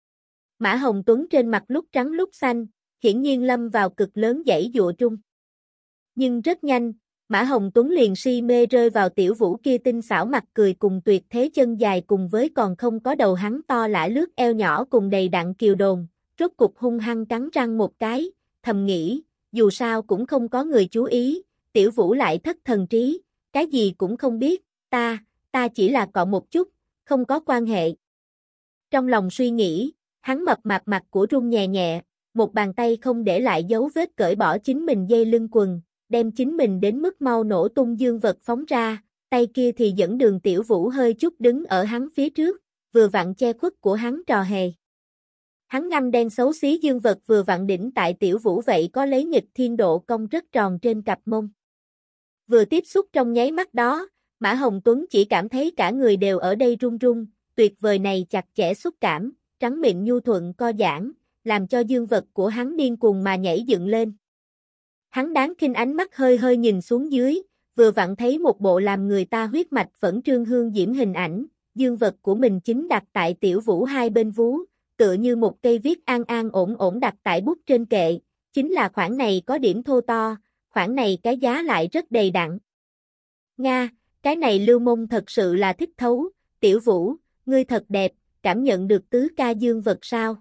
Mã Hồng Tuấn trên mặt lúc trắng lúc xanh, hiển nhiên lâm vào cực lớn dãy dụa trung. Nhưng rất nhanh, Mã Hồng Tuấn liền si mê rơi vào Tiểu Vũ kia tinh xảo mặt cười cùng tuyệt thế chân dài cùng với còn không có đầu hắn to lả lướt eo nhỏ cùng đầy đặn kiều đồn, rốt cục hung hăng cắn răng một cái, thầm nghĩ, dù sao cũng không có người chú ý, Tiểu Vũ lại thất thần trí, cái gì cũng không biết, ta, ta chỉ là cọ một chút, không có quan hệ. Trong lòng suy nghĩ, hắn mập mạp mặt của run nhẹ nhẹ, một bàn tay không để lại dấu vết cởi bỏ chính mình dây lưng quần, đem chính mình đến mức mau nổ tung dương vật phóng ra, tay kia thì dẫn Đường Tiểu Vũ hơi chút đứng ở hắn phía trước, vừa vặn che khuất của hắn trò hề. Hắn ngăm đen xấu xí dương vật vừa vặn đỉnh tại Tiểu Vũ vậy có lấy nghịch thiên độ cong rất tròn trên cặp mông. Vừa tiếp xúc trong nháy mắt đó, Mã Hồng Tuấn chỉ cảm thấy cả người đều ở đây run run, tuyệt vời này chặt chẽ xúc cảm, trắng mịn nhu thuận co giãn, làm cho dương vật của hắn điên cuồng mà nhảy dựng lên. Hắn đáng khinh ánh mắt hơi hơi nhìn xuống dưới, vừa vặn thấy một bộ làm người ta huyết mạch phẫn trương hương diễm hình ảnh, dương vật của mình chính đặt tại Tiểu Vũ hai bên vú, tựa như một cây viết an an ổn ổn đặt tại bút trên kệ, chính là khoảng này có điểm thô to, khoảng này cái giá lại rất đầy đặn. Nga, cái này Lưu Mông thật sự là thích thấu, Tiểu Vũ, ngươi thật đẹp, cảm nhận được tứ ca dương vật sao?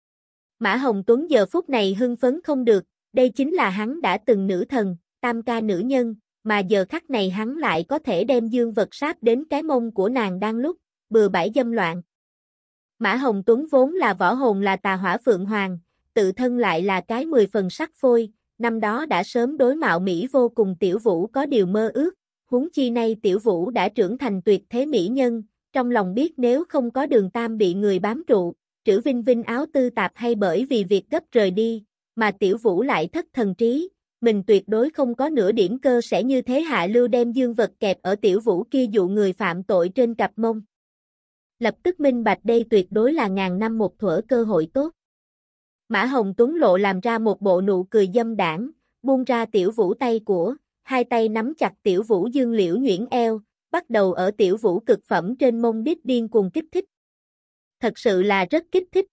Mã Hồng Tuấn giờ phút này hưng phấn không được, đây chính là hắn đã từng nữ thần, tam ca nữ nhân, mà giờ khắc này hắn lại có thể đem dương vật sáp đến cái mông của nàng đang lúc, bừa bãi dâm loạn. Mã Hồng Tuấn vốn là võ hồn là tà hỏa phượng hoàng, tự thân lại là cái mười phần sắc phôi, năm đó đã sớm đối mạo Mỹ vô cùng Tiểu Vũ có điều mơ ước, huống chi nay Tiểu Vũ đã trưởng thành tuyệt thế mỹ nhân, trong lòng biết nếu không có Đường Tam bị người bám trụ, Trữ Vinh Vinh áo tư tạp hay bởi vì việc gấp rời đi, mà Tiểu Vũ lại thất thần trí, mình tuyệt đối không có nửa điểm cơ sẽ như thế hạ lưu đem dương vật kẹp ở Tiểu Vũ kia dụ người phạm tội trên cặp mông. Lập tức minh bạch đây tuyệt đối là ngàn năm một thuở cơ hội tốt. Mã Hồng Tuấn lộ làm ra một bộ nụ cười dâm đảng, buông ra Tiểu Vũ tay của, hai tay nắm chặt Tiểu Vũ dương liễu nhuyễn eo, bắt đầu ở Tiểu Vũ cực phẩm trên mông đít điên cuồng kích thích. Thật sự là rất kích thích.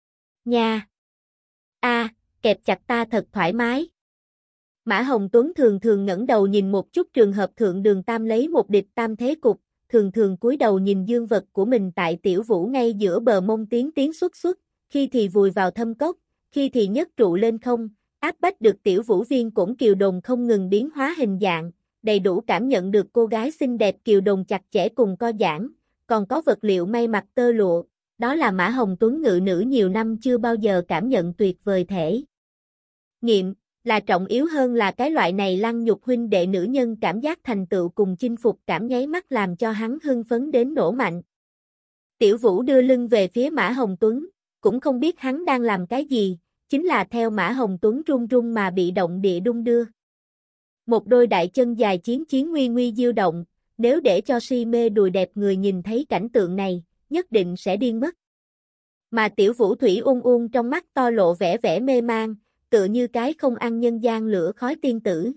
Nha! A, à, kẹp chặt ta thật thoải mái. Mã Hồng Tuấn thường thường ngẩng đầu nhìn một chút trường hợp thượng Đường Tam lấy một địch tam thế cục, thường thường cúi đầu nhìn dương vật của mình tại Tiểu Vũ ngay giữa bờ mông tiến tiến xuất xuất, khi thì vùi vào thâm cốc, khi thì nhấc trụ lên không, áp bách được Tiểu Vũ viên cổn kiều đồn không ngừng biến hóa hình dạng, đầy đủ cảm nhận được cô gái xinh đẹp kiều đồn chặt chẽ cùng co giãn, còn có vật liệu may mặc tơ lụa, đó là Mã Hồng Tuấn ngự nữ nhiều năm chưa bao giờ cảm nhận tuyệt vời thể nghiệm, là trọng yếu hơn là cái loại này lăng nhục huynh đệ nữ nhân cảm giác thành tựu cùng chinh phục cảm nháy mắt làm cho hắn hưng phấn đến nổ mạnh. Tiểu Vũ đưa lưng về phía Mã Hồng Tuấn, cũng không biết hắn đang làm cái gì, chính là theo Mã Hồng Tuấn run run mà bị động địa đung đưa. Một đôi đại chân dài chiến chiến nguy nguy diêu động, nếu để cho si mê đùi đẹp người nhìn thấy cảnh tượng này, nhất định sẽ điên mất. Mà Tiểu Vũ thủy ung ung trong mắt to lộ vẻ vẻ mê mang, tựa như cái không ăn nhân gian lửa khói tiên tử.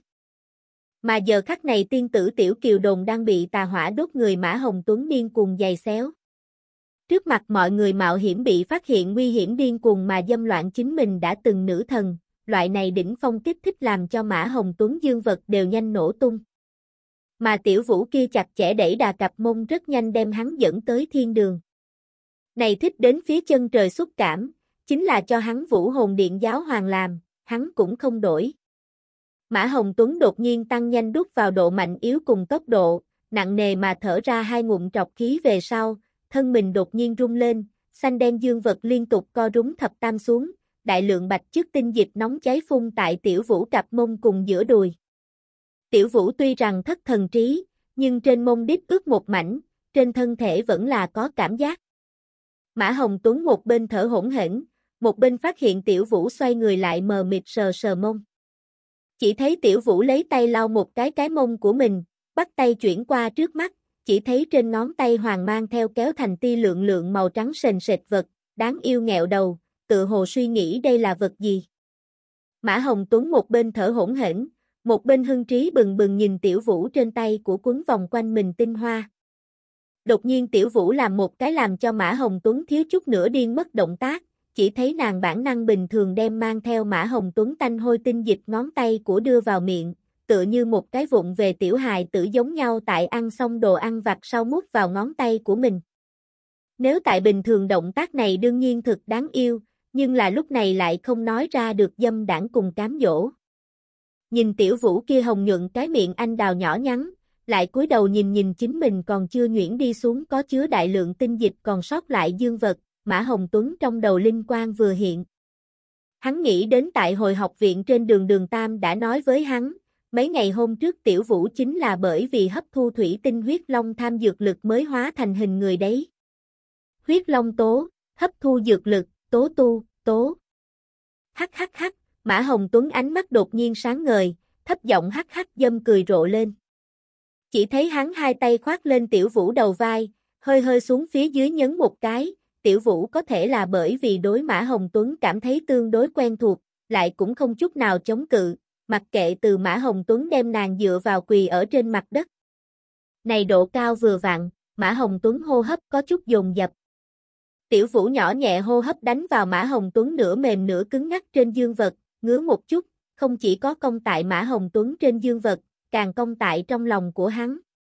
Mà giờ khắc này tiên tử Tiểu Kiều Đồn đang bị tà hỏa đốt người Mã Hồng Tuấn điên cuồng giày xéo. Trước mặt mọi người mạo hiểm bị phát hiện nguy hiểm điên cuồng mà dâm loạn chính mình đã từng nữ thần, loại này đỉnh phong kích thích làm cho Mã Hồng Tuấn dương vật đều nhanh nổ tung. Mà Tiểu Vũ kia chặt chẽ đẩy đà cặp mông rất nhanh đem hắn dẫn tới thiên đường. Này thích đến phía chân trời xúc cảm, chính là cho hắn Vũ Hồn Điện giáo hoàng làm, hắn cũng không đổi. Mã Hồng Tuấn đột nhiên tăng nhanh đút vào độ mạnh yếu cùng tốc độ, nặng nề mà thở ra hai ngụm trọc khí về sau, thân mình đột nhiên rung lên, xanh đen dương vật liên tục co rúm thập tam xuống, đại lượng bạch chất tinh dịch nóng cháy phun tại Tiểu Vũ cặp mông cùng giữa đùi. Tiểu Vũ tuy rằng thất thần trí, nhưng trên mông đít ướt một mảnh, trên thân thể vẫn là có cảm giác. Mã Hồng Tuấn một bên thở hổn hển, một bên phát hiện Tiểu Vũ xoay người lại mờ mịt sờ sờ mông. Chỉ thấy Tiểu Vũ lấy tay lau một cái cái mông của mình, bắt tay chuyển qua trước mắt, chỉ thấy trên ngón tay hoàng mang theo kéo thành ti lượng lượng màu trắng sền sệt vật, đáng yêu nghẹo đầu, tự hồ suy nghĩ đây là vật gì. Mã Hồng Tuấn một bên thở hổn hển, một bên hưng trí bừng bừng nhìn Tiểu Vũ trên tay của quấn vòng quanh mình tinh hoa. Đột nhiên Tiểu Vũ làm một cái làm cho Mã Hồng Tuấn thiếu chút nữa điên mất động tác, chỉ thấy nàng bản năng bình thường đem mang theo Mã Hồng Tuấn tanh hôi tinh dịch ngón tay của đưa vào miệng, tựa như một cái vụng về tiểu hài tử giống nhau tại ăn xong đồ ăn vặt sau mút vào ngón tay của mình. Nếu tại bình thường động tác này đương nhiên thực đáng yêu, nhưng là lúc này lại không nói ra được dâm đảng cùng cám dỗ. Nhìn Tiểu Vũ kia hồng nhuận cái miệng anh đào nhỏ nhắn, lại cúi đầu nhìn nhìn chính mình còn chưa nhuyễn đi xuống có chứa đại lượng tinh dịch còn sót lại dương vật, Mã Hồng Tuấn trong đầu linh quang vừa hiện. Hắn nghĩ đến tại hồi học viện trên đường Đường Tam đã nói với hắn, mấy ngày hôm trước Tiểu Vũ chính là bởi vì hấp thu thủy tinh huyết long tham dược lực mới hóa thành hình người đấy. Huyết long tố, hấp thu dược lực, tố tu, tố. Hắc hắc hắc, Mã Hồng Tuấn ánh mắt đột nhiên sáng ngời, thấp giọng hắc hắc dâm cười rộ lên. Chỉ thấy hắn hai tay khoác lên Tiểu Vũ đầu vai, hơi hơi xuống phía dưới nhấn một cái, Tiểu Vũ có thể là bởi vì đối Mã Hồng Tuấn cảm thấy tương đối quen thuộc, lại cũng không chút nào chống cự, mặc kệ từ Mã Hồng Tuấn đem nàng dựa vào quỳ ở trên mặt đất. Này độ cao vừa vặn, Mã Hồng Tuấn hô hấp có chút dồn dập. Tiểu Vũ nhỏ nhẹ hô hấp đánh vào Mã Hồng Tuấn nửa mềm nửa cứng ngắc trên dương vật, ngứa một chút, không chỉ có cong tại Mã Hồng Tuấn trên dương vật, càng cong tại trong lòng của hắn.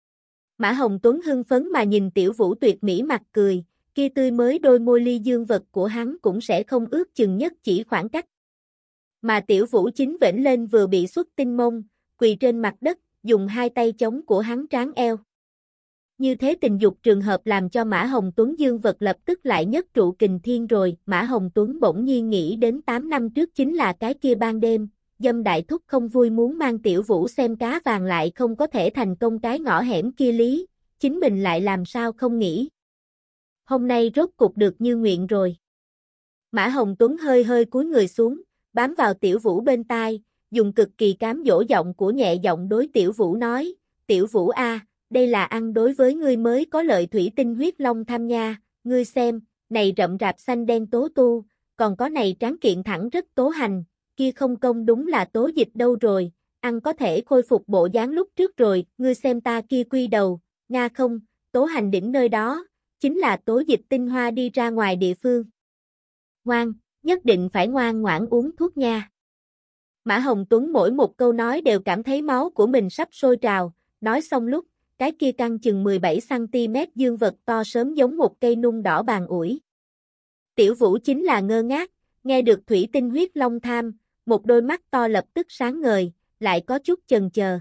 Mã Hồng Tuấn hưng phấn mà nhìn Tiểu Vũ tuyệt mỹ mặt cười, kia tươi mới đôi môi ly dương vật của hắn cũng sẽ không ước chừng nhất chỉ khoảng cách. Mà Tiểu Vũ chính vểnh lên vừa bị xuất tinh mông, quỳ trên mặt đất, dùng hai tay chống của hắn tráng eo. Như thế tình dục trường hợp làm cho Mã Hồng Tuấn dương vật lập tức lại nhất trụ kình thiên rồi, Mã Hồng Tuấn bỗng nhiên nghĩ đến tám năm trước chính là cái kia ban đêm, dâm đại thúc không vui muốn mang Tiểu Vũ xem cá vàng lại không có thể thành công cái ngõ hẻm kia lý, chính mình lại làm sao không nghĩ. Hôm nay rốt cục được như nguyện rồi. Mã Hồng Tuấn hơi hơi cúi người xuống, bám vào Tiểu Vũ bên tai, dùng cực kỳ cám dỗ giọng của nhẹ giọng đối Tiểu Vũ nói, Tiểu Vũ a, đây là ăn đối với ngươi mới có lợi thủy tinh huyết long tham nha, ngươi xem, này rậm rạp xanh đen tố tu, còn có này tráng kiện thẳng rất tố hành, kia không công đúng là tố dịch đâu rồi, ăn có thể khôi phục bộ dáng lúc trước rồi, ngươi xem ta kia quy đầu, nga không, tố hành đỉnh nơi đó, chính là tố dịch tinh hoa đi ra ngoài địa phương. Ngoan, nhất định phải ngoan ngoãn uống thuốc nha. Mã Hồng Tuấn mỗi một câu nói đều cảm thấy máu của mình sắp sôi trào, nói xong lúc, cái kia căng chừng mười bảy xăng ti mét dương vật to sớm giống một cây nung đỏ bàn ủi. Tiểu Vũ chính là ngơ ngác, nghe được thủy tinh huyết long tham, một đôi mắt to lập tức sáng ngời, lại có chút chần chờ.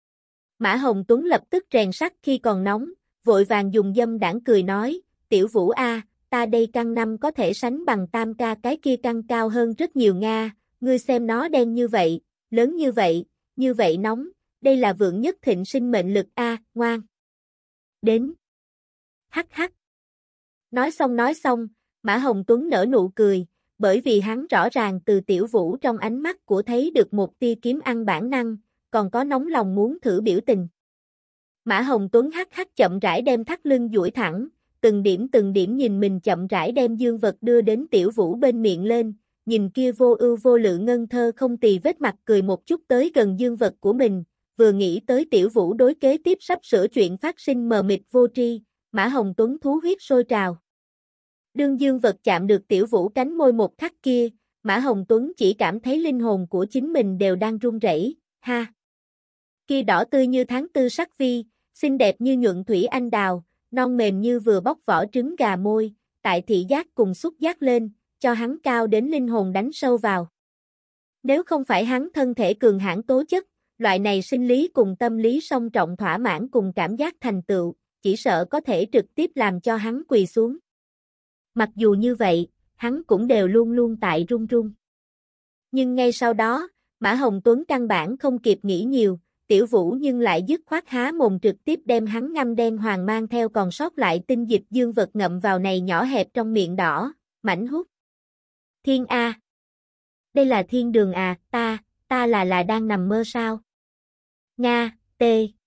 Mã Hồng Tuấn lập tức rèn sắt khi còn nóng, vội vàng dùng dâm đãng cười nói, Tiểu Vũ a, ta đây căng năm có thể sánh bằng tam ca cái kia căng cao hơn rất nhiều nga, ngươi xem nó đen như vậy, lớn như vậy, như vậy nóng, đây là vượng nhất thịnh sinh mệnh lực a, ngoan. Đến. Hắc hắc. Nói xong nói xong, Mã Hồng Tuấn nở nụ cười, bởi vì hắn rõ ràng từ Tiểu Vũ trong ánh mắt của thấy được một tia kiếm ăn bản năng, còn có nóng lòng muốn thử biểu tình. Mã Hồng Tuấn hắc hắc chậm rãi đem thắt lưng duỗi thẳng, từng điểm từng điểm nhìn mình chậm rãi đem dương vật đưa đến Tiểu Vũ bên miệng lên, nhìn kia vô ưu vô lự ngân thơ không tì vết mặt cười một chút tới gần dương vật của mình, vừa nghĩ tới Tiểu Vũ đối kế tiếp sắp sửa chuyện phát sinh mờ mịt vô tri, Mã Hồng Tuấn thú huyết sôi trào. Đương dương vật chạm được Tiểu Vũ cánh môi một khắc kia, Mã Hồng Tuấn chỉ cảm thấy linh hồn của chính mình đều đang run rẩy, ha. Kia đỏ tươi như tháng tư sắc vi, xinh đẹp như nhuận thủy anh đào, non mềm như vừa bóc vỏ trứng gà môi, tại thị giác cùng xúc giác lên, cho hắn cao đến linh hồn đánh sâu vào. Nếu không phải hắn thân thể cường hãn tố chất, loại này sinh lý cùng tâm lý song trọng thỏa mãn cùng cảm giác thành tựu, chỉ sợ có thể trực tiếp làm cho hắn quỳ xuống. Mặc dù như vậy, hắn cũng đều luôn luôn tại run run. Nhưng ngay sau đó, Mã Hồng Tuấn căn bản không kịp nghĩ nhiều, Tiểu Vũ nhưng lại dứt khoát há mồm trực tiếp đem hắn ngâm đen hoàng mang theo còn sót lại tinh dịch dương vật ngậm vào này nhỏ hẹp trong miệng đỏ, mảnh hút. Thiên A. Đây là thiên đường à, ta, ta là là đang nằm mơ sao? Nga, T.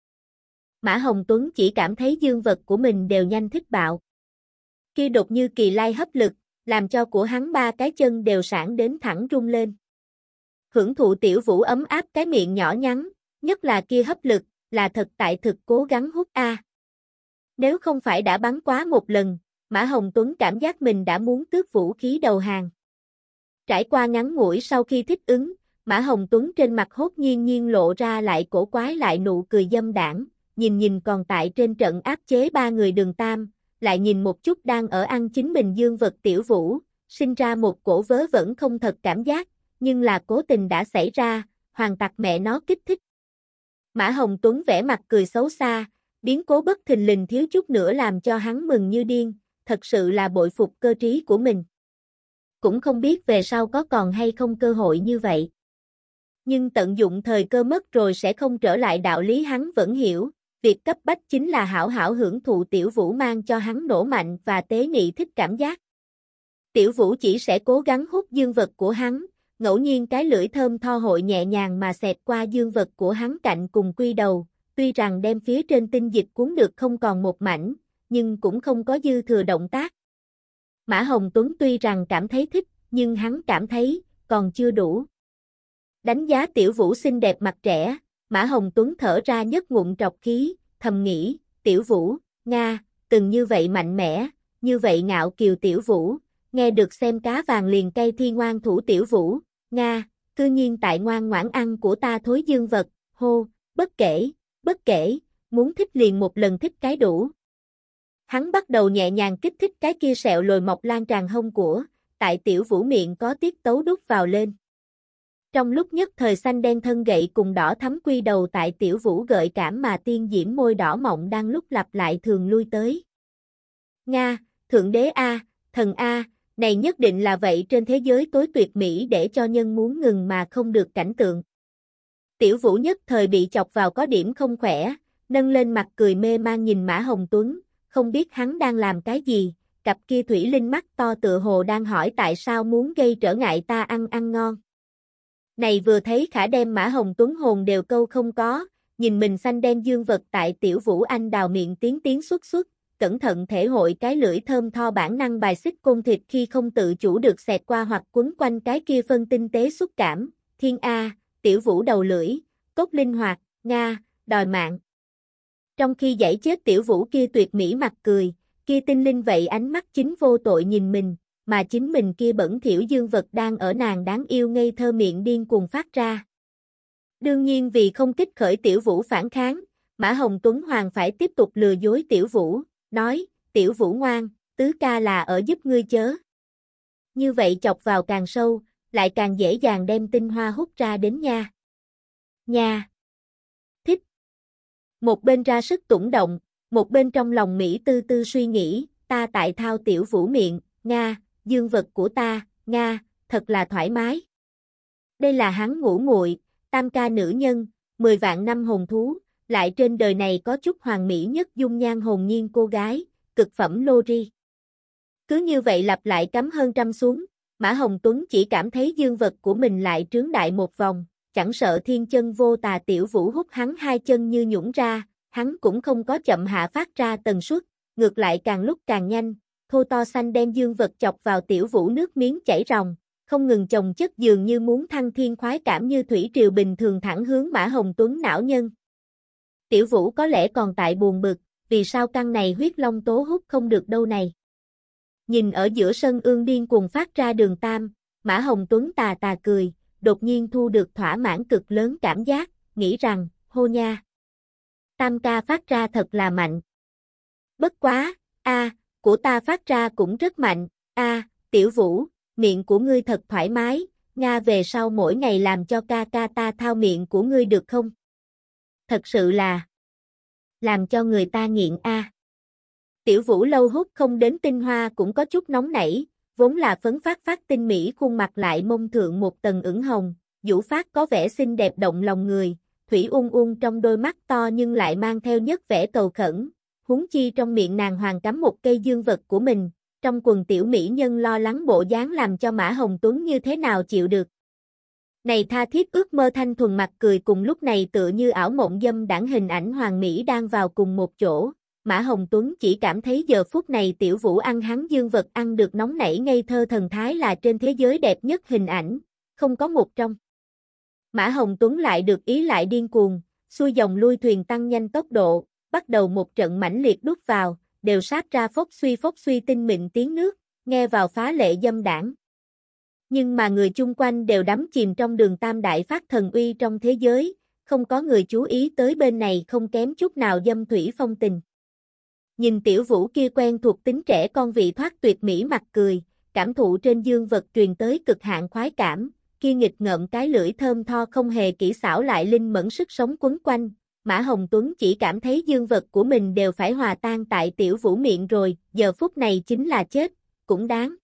Mã Hồng Tuấn chỉ cảm thấy dương vật của mình đều nhanh thích bạo. Kia đột như kỳ lai hấp lực, làm cho của hắn ba cái chân đều sảng đến thẳng rung lên. Hưởng thụ Tiểu Vũ ấm áp cái miệng nhỏ nhắn, nhất là kia hấp lực, là thật tại thực cố gắng hút a. Nếu không phải đã bắn quá một lần, Mã Hồng Tuấn cảm giác mình đã muốn tước vũ khí đầu hàng. Trải qua ngắn ngủi sau khi thích ứng, Mã Hồng Tuấn trên mặt hốt nhiên nhiên lộ ra lại cổ quái lại nụ cười dâm đãng, nhìn nhìn còn tại trên trận áp chế ba người Đường Tam, lại nhìn một chút đang ở ăn chính mình dương vật Tiểu Vũ, sinh ra một cổ vớ vẩn không thật cảm giác, nhưng là cố tình đã xảy ra, hoàn tặc mẹ nó kích thích. Mã Hồng Tuấn vẻ mặt cười xấu xa, biến cố bất thình lình thiếu chút nữa làm cho hắn mừng như điên, thật sự là bội phục cơ trí của mình. Cũng không biết về sau có còn hay không cơ hội như vậy. Nhưng tận dụng thời cơ mất rồi sẽ không trở lại đạo lý hắn vẫn hiểu, việc cấp bách chính là hảo hảo hưởng thụ Tiểu Vũ mang cho hắn nổ mạnh và tế nhị thích cảm giác. Tiểu Vũ chỉ sẽ cố gắng hút dương vật của hắn, ngẫu nhiên cái lưỡi thơm tho hội nhẹ nhàng mà xẹt qua dương vật của hắn cạnh cùng quy đầu, tuy rằng đem phía trên tinh dịch cuốn được không còn một mảnh, nhưng cũng không có dư thừa động tác. Mã Hồng Tuấn tuy rằng cảm thấy thích, nhưng hắn cảm thấy, còn chưa đủ. Đánh giá Tiểu Vũ xinh đẹp mặt trẻ, Mã Hồng Tuấn thở ra nhất ngụm trọc khí, thầm nghĩ, Tiểu Vũ, Nga, từng như vậy mạnh mẽ, như vậy ngạo kiều Tiểu Vũ, nghe được xem cá vàng liền cây thi ngoan thủ Tiểu Vũ, Nga, cư nhiên tại ngoan ngoãn ăn của ta thối dương vật, hô, bất kể, bất kể, muốn thích liền một lần thích cái đủ. Hắn bắt đầu nhẹ nhàng kích thích cái kia sẹo lồi mọc lan tràn hông của, tại Tiểu Vũ miệng có tiết tấu đút vào lên. Trong lúc nhất thời xanh đen thân gậy cùng đỏ thắm quy đầu tại Tiểu Vũ gợi cảm mà tiên diễm môi đỏ mọng đang lúc lặp lại thường lui tới. Nga, Thượng Đế A, Thần A, này nhất định là vậy trên thế giới tối tuyệt mỹ để cho nhân muốn ngừng mà không được cảnh tượng. Tiểu Vũ nhất thời bị chọc vào có điểm không khỏe, nâng lên mặt cười mê man nhìn Mã Hồng Tuấn, không biết hắn đang làm cái gì, cặp kia thủy linh mắt to tựa hồ đang hỏi tại sao muốn gây trở ngại ta ăn ăn ngon. Này vừa thấy khả đem Mã Hồng Tuấn hồn đều câu không có, nhìn mình xanh đen dương vật tại Tiểu Vũ anh đào miệng tiếng tiếng xuất xuất, cẩn thận thể hội cái lưỡi thơm tho bản năng bài xích côn thịt khi không tự chủ được xẹt qua hoặc quấn quanh cái kia phân tinh tế xúc cảm, thiên A, Tiểu Vũ đầu lưỡi, cốt linh hoạt, Nga, đòi mạng. Trong khi giãy chết Tiểu Vũ kia tuyệt mỹ mặt cười, kia tinh linh vậy ánh mắt chính vô tội nhìn mình, mà chính mình kia bẩn thỉu dương vật đang ở nàng đáng yêu ngây thơ miệng điên cuồng phát ra. Đương nhiên vì không kích khởi Tiểu Vũ phản kháng, Mã Hồng Tuấn Hoàng phải tiếp tục lừa dối Tiểu Vũ, nói, Tiểu Vũ ngoan, tứ ca là ở giúp ngươi chớ. Như vậy chọc vào càng sâu, lại càng dễ dàng đem tinh hoa hút ra đến nha. Nha. Thích. Một bên ra sức tủng động, một bên trong lòng Mỹ tư tư suy nghĩ, ta tại thao Tiểu Vũ miệng, Nga, dương vật của ta, Nga, thật là thoải mái. Đây là hắn ngủ muội, tam ca nữ nhân, mười vạn năm hồn thú, lại trên đời này có chút hoàng mỹ nhất dung nhan hồn nhiên cô gái, cực phẩm lô ri. Cứ như vậy lặp lại cắm hơn trăm xuống, Mã Hồng Tuấn chỉ cảm thấy dương vật của mình lại trướng đại một vòng, chẳng sợ thiên chân vô tà Tiểu Vũ hút hắn hai chân như nhũng ra, hắn cũng không có chậm hạ phát ra tần suất, ngược lại càng lúc càng nhanh, thô to xanh đem dương vật chọc vào Tiểu Vũ nước miếng chảy ròng, không ngừng chồng chất dường như muốn thăng thiên khoái cảm như thủy triều bình thường thẳng hướng Mã Hồng Tuấn não nhân. Tiểu Vũ có lẽ còn tại buồn bực, vì sao căn này huyết long tố hút không được đâu này. Nhìn ở giữa sân ương điên cuồng phát ra đường tam, Mã Hồng Tuấn tà tà cười, đột nhiên thu được thỏa mãn cực lớn cảm giác, nghĩ rằng, hô nha. Tam ca phát ra thật là mạnh. Bất quá, a, của ta phát ra cũng rất mạnh, a, Tiểu Vũ, miệng của ngươi thật thoải mái, Nga về sau mỗi ngày làm cho ca ca ta thao miệng của ngươi được không? Thật sự là làm cho người ta nghiện a. Tiểu Vũ lâu hút không đến tinh hoa cũng có chút nóng nảy, vốn là phấn phát phát tinh mỹ khuôn mặt lại mông thượng một tầng ửng hồng, Vũ phát có vẻ xinh đẹp động lòng người, thủy ung ung trong đôi mắt to nhưng lại mang theo nhất vẻ cầu khẩn, huống chi trong miệng nàng hoàng cắm một cây dương vật của mình, trong quần tiểu mỹ nhân lo lắng bộ dáng làm cho Mã Hồng Tuấn như thế nào chịu được. Này tha thiết ước mơ thanh thuần mặt cười cùng lúc này tựa như ảo mộng dâm đãng hình ảnh hoàng mỹ đang vào cùng một chỗ, Mã Hồng Tuấn chỉ cảm thấy giờ phút này Tiểu Vũ ăn hắn dương vật ăn được nóng nảy ngây thơ thần thái là trên thế giới đẹp nhất hình ảnh, không có một trong. Mã Hồng Tuấn lại được ý lại điên cuồng, xuôi dòng lui thuyền tăng nhanh tốc độ, bắt đầu một trận mãnh liệt đút vào, đều sát ra phốc suy phốc suy tinh mịn tiếng nước, nghe vào phá lệ dâm đảng. Nhưng mà người chung quanh đều đắm chìm trong đường tam đại phát thần uy trong thế giới, không có người chú ý tới bên này không kém chút nào dâm thủy phong tình. Nhìn Tiểu Vũ kia quen thuộc tính trẻ con vị thoát tuyệt mỹ mặt cười, cảm thụ trên dương vật truyền tới cực hạn khoái cảm, kia nghịch ngợm cái lưỡi thơm tho không hề kỹ xảo lại linh mẫn sức sống quấn quanh, Mã Hồng Tuấn chỉ cảm thấy dương vật của mình đều phải hòa tan tại Tiểu Vũ miệng rồi, giờ phút này chính là chết, cũng đáng.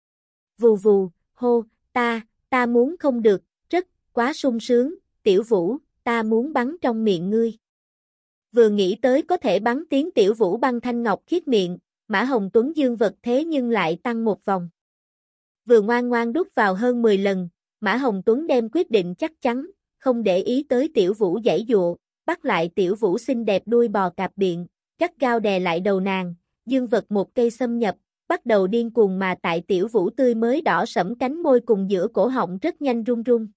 Vù vù, hô, ta, ta muốn không được, rất, quá sung sướng, Tiểu Vũ, ta muốn bắn trong miệng ngươi. Vừa nghĩ tới có thể bắn tiếng Tiểu Vũ băng thanh ngọc khiết miệng, Mã Hồng Tuấn dương vật thế nhưng lại tăng một vòng. Vừa ngoan ngoan đút vào hơn mười lần, Mã Hồng Tuấn đem quyết định chắc chắn, không để ý tới Tiểu Vũ giãy dụa, bắt lại Tiểu Vũ xinh đẹp đuôi bò cạp biện, gắt gao đè lại đầu nàng, dương vật một cây xâm nhập, bắt đầu điên cuồng mà tại Tiểu Vũ tươi mới đỏ sẫm cánh môi cùng giữa cổ họng rất nhanh run run.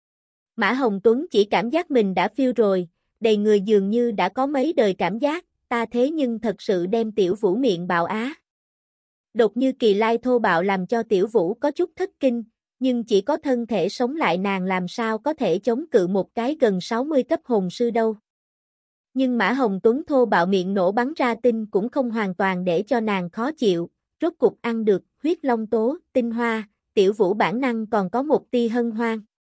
Mã Hồng Tuấn chỉ cảm giác mình đã phiêu rồi, đầy người dường như đã có mấy đời cảm giác, ta thế nhưng thật sự đem Tiểu Vũ miệng bạo á. Đột như kỳ lai thô bạo làm cho Tiểu Vũ có chút thất kinh, nhưng chỉ có thân thể sống lại nàng làm sao có thể chống cự một cái gần sáu mươi cấp hồn sư đâu. Nhưng Mã Hồng Tuấn thô bạo miệng nổ bắn ra tinh cũng không hoàn toàn để cho nàng khó chịu, rốt cục ăn được huyết long tố, tinh hoa, Tiểu Vũ bản năng còn có một tia hân hoan.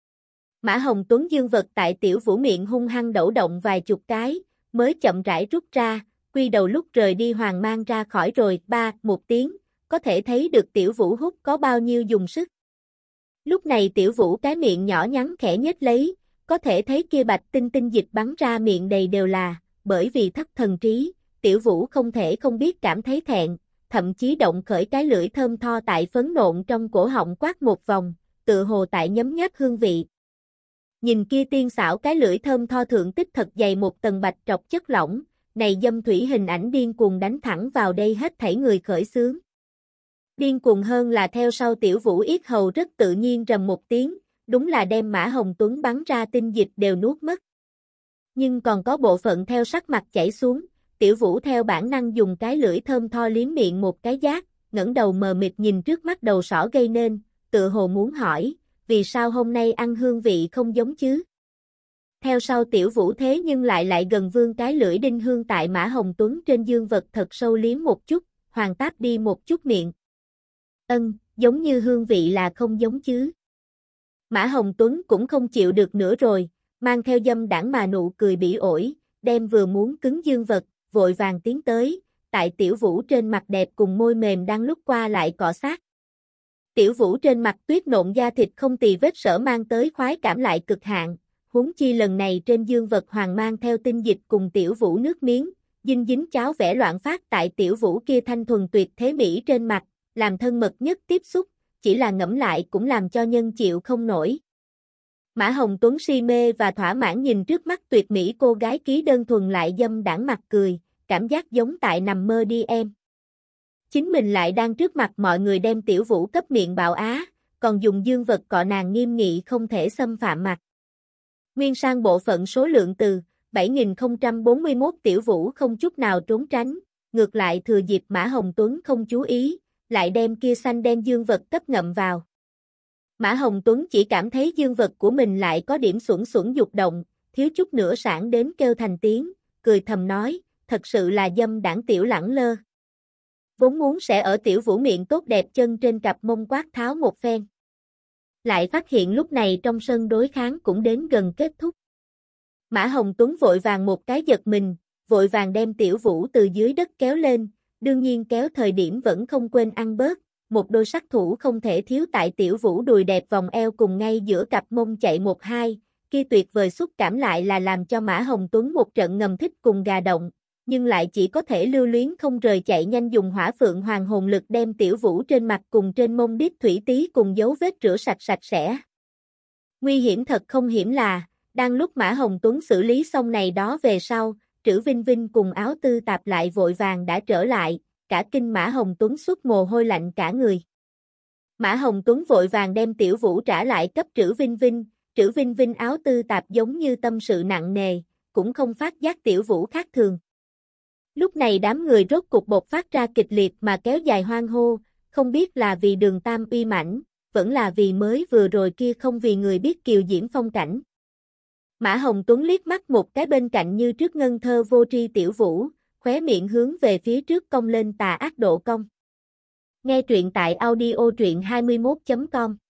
Mã Hồng Tuấn dương vật tại Tiểu Vũ miệng hung hăng đẩu động vài chục cái, mới chậm rãi rút ra, quy đầu lúc rời đi hoàng mang ra khỏi rồi, ba, một tiếng, có thể thấy được Tiểu Vũ hút có bao nhiêu dùng sức. Lúc này Tiểu Vũ cái miệng nhỏ nhắn khẽ nhếch lấy, có thể thấy kia bạch tinh tinh dịch bắn ra miệng đầy đều là, bởi vì thất thần trí, Tiểu Vũ không thể không biết cảm thấy thẹn, thậm chí động khởi cái lưỡi thơm tho tại phấn nộn trong cổ họng quát một vòng, tựa hồ tại nhấm nháp hương vị. Nhìn kia tiên xảo cái lưỡi thơm tho thượng tích thật dày một tầng bạch trọc chất lỏng, này dâm thủy hình ảnh điên cuồng đánh thẳng vào đây hết thảy người khởi xướng. Điên cuồng hơn là theo sau Tiểu Vũ yết hầu rất tự nhiên rầm một tiếng, đúng là đem Mã Hồng Tuấn bắn ra tinh dịch đều nuốt mất. Nhưng còn có bộ phận theo sắc mặt chảy xuống, Tiểu Vũ theo bản năng dùng cái lưỡi thơm tho liếm miệng một cái giác, ngẩng đầu mờ mịt nhìn trước mắt đầu sỏ gây nên, tựa hồ muốn hỏi, vì sao hôm nay ăn hương vị không giống chứ? Theo sau Tiểu Vũ thế nhưng lại lại gần vương cái lưỡi đinh hương tại Mã Hồng Tuấn trên dương vật thật sâu liếm một chút, Hoàng táp đi một chút miệng. Ân, giống như hương vị là không giống chứ. Mã Hồng Tuấn cũng không chịu được nữa rồi, mang theo dâm đãng mà nụ cười bỉ ổi, đem vừa muốn cứng dương vật, vội vàng tiến tới, tại Tiểu Vũ trên mặt đẹp cùng môi mềm đang lúc qua lại cọ sát. Tiểu Vũ trên mặt tuyết nộn da thịt không tì vết sở mang tới khoái cảm lại cực hạn, huống chi lần này trên dương vật Hoàng mang theo tinh dịch cùng Tiểu Vũ nước miếng, dinh dính cháo vẽ loạn phát tại Tiểu Vũ kia thanh thuần tuyệt thế mỹ trên mặt, làm thân mật nhất tiếp xúc, chỉ là ngẫm lại cũng làm cho nhân chịu không nổi. Mã Hồng Tuấn si mê và thỏa mãn nhìn trước mắt tuyệt mỹ cô gái ký đơn thuần lại dâm đãng mặt cười, cảm giác giống tại nằm mơ đi em. Chính mình lại đang trước mặt mọi người đem Tiểu Vũ cấp miệng bạo á, còn dùng dương vật cọ nàng nghiêm nghị không thể xâm phạm mặt. Nguyên sang bộ phận số lượng từ bảy nghìn không trăm bốn mươi mốt Tiểu Vũ không chút nào trốn tránh, ngược lại thừa dịp Mã Hồng Tuấn không chú ý, lại đem kia xanh đen dương vật cấp ngậm vào. Mã Hồng Tuấn chỉ cảm thấy dương vật của mình lại có điểm xuẩn xuẩn dục động, thiếu chút nữa sản đến kêu thành tiếng, cười thầm nói, thật sự là dâm đãng tiểu lẳng lơ. Vốn muốn sẽ ở Tiểu Vũ miệng tốt đẹp chân trên cặp mông quát tháo một phen. Lại phát hiện lúc này trong sân đối kháng cũng đến gần kết thúc. Mã Hồng Tuấn vội vàng một cái giật mình, vội vàng đem Tiểu Vũ từ dưới đất kéo lên, đương nhiên kéo thời điểm vẫn không quên ăn bớt, một đôi sát thủ không thể thiếu tại Tiểu Vũ đùi đẹp vòng eo cùng ngay giữa cặp mông chạy một hai, kia tuyệt vời xúc cảm lại là làm cho Mã Hồng Tuấn một trận ngầm thích cùng gà động, nhưng lại chỉ có thể lưu luyến không rời chạy nhanh dùng hỏa phượng hoàng hồn lực đem Tiểu Vũ trên mặt cùng trên mông đít thủy tí cùng dấu vết rửa sạch sạch sẽ. Nguy hiểm thật không hiểm là, đang lúc Mã Hồng Tuấn xử lý xong này đó về sau, Trữ Vinh Vinh cùng Áo Tư Tạp lại vội vàng đã trở lại, cả kinh Mã Hồng Tuấn xuất mồ hôi lạnh cả người. Mã Hồng Tuấn vội vàng đem Tiểu Vũ trả lại cấp Trữ Vinh Vinh, Trữ Vinh Vinh Áo Tư Tạp giống như tâm sự nặng nề, cũng không phát giác Tiểu Vũ khác thường. Lúc này đám người rốt cục bộc phát ra kịch liệt mà kéo dài hoan hô, không biết là vì Đường Tam uy mãnh, vẫn là vì mới vừa rồi kia không vì người biết kiều diễm phong cảnh. Mã Hồng Tuấn liếc mắt một cái bên cạnh như trước ngân thơ vô tri Tiểu Vũ, khóe miệng hướng về phía trước cong lên tà ác độ cong. Nghe truyện tại audio truyện hai mươi mốt chấm com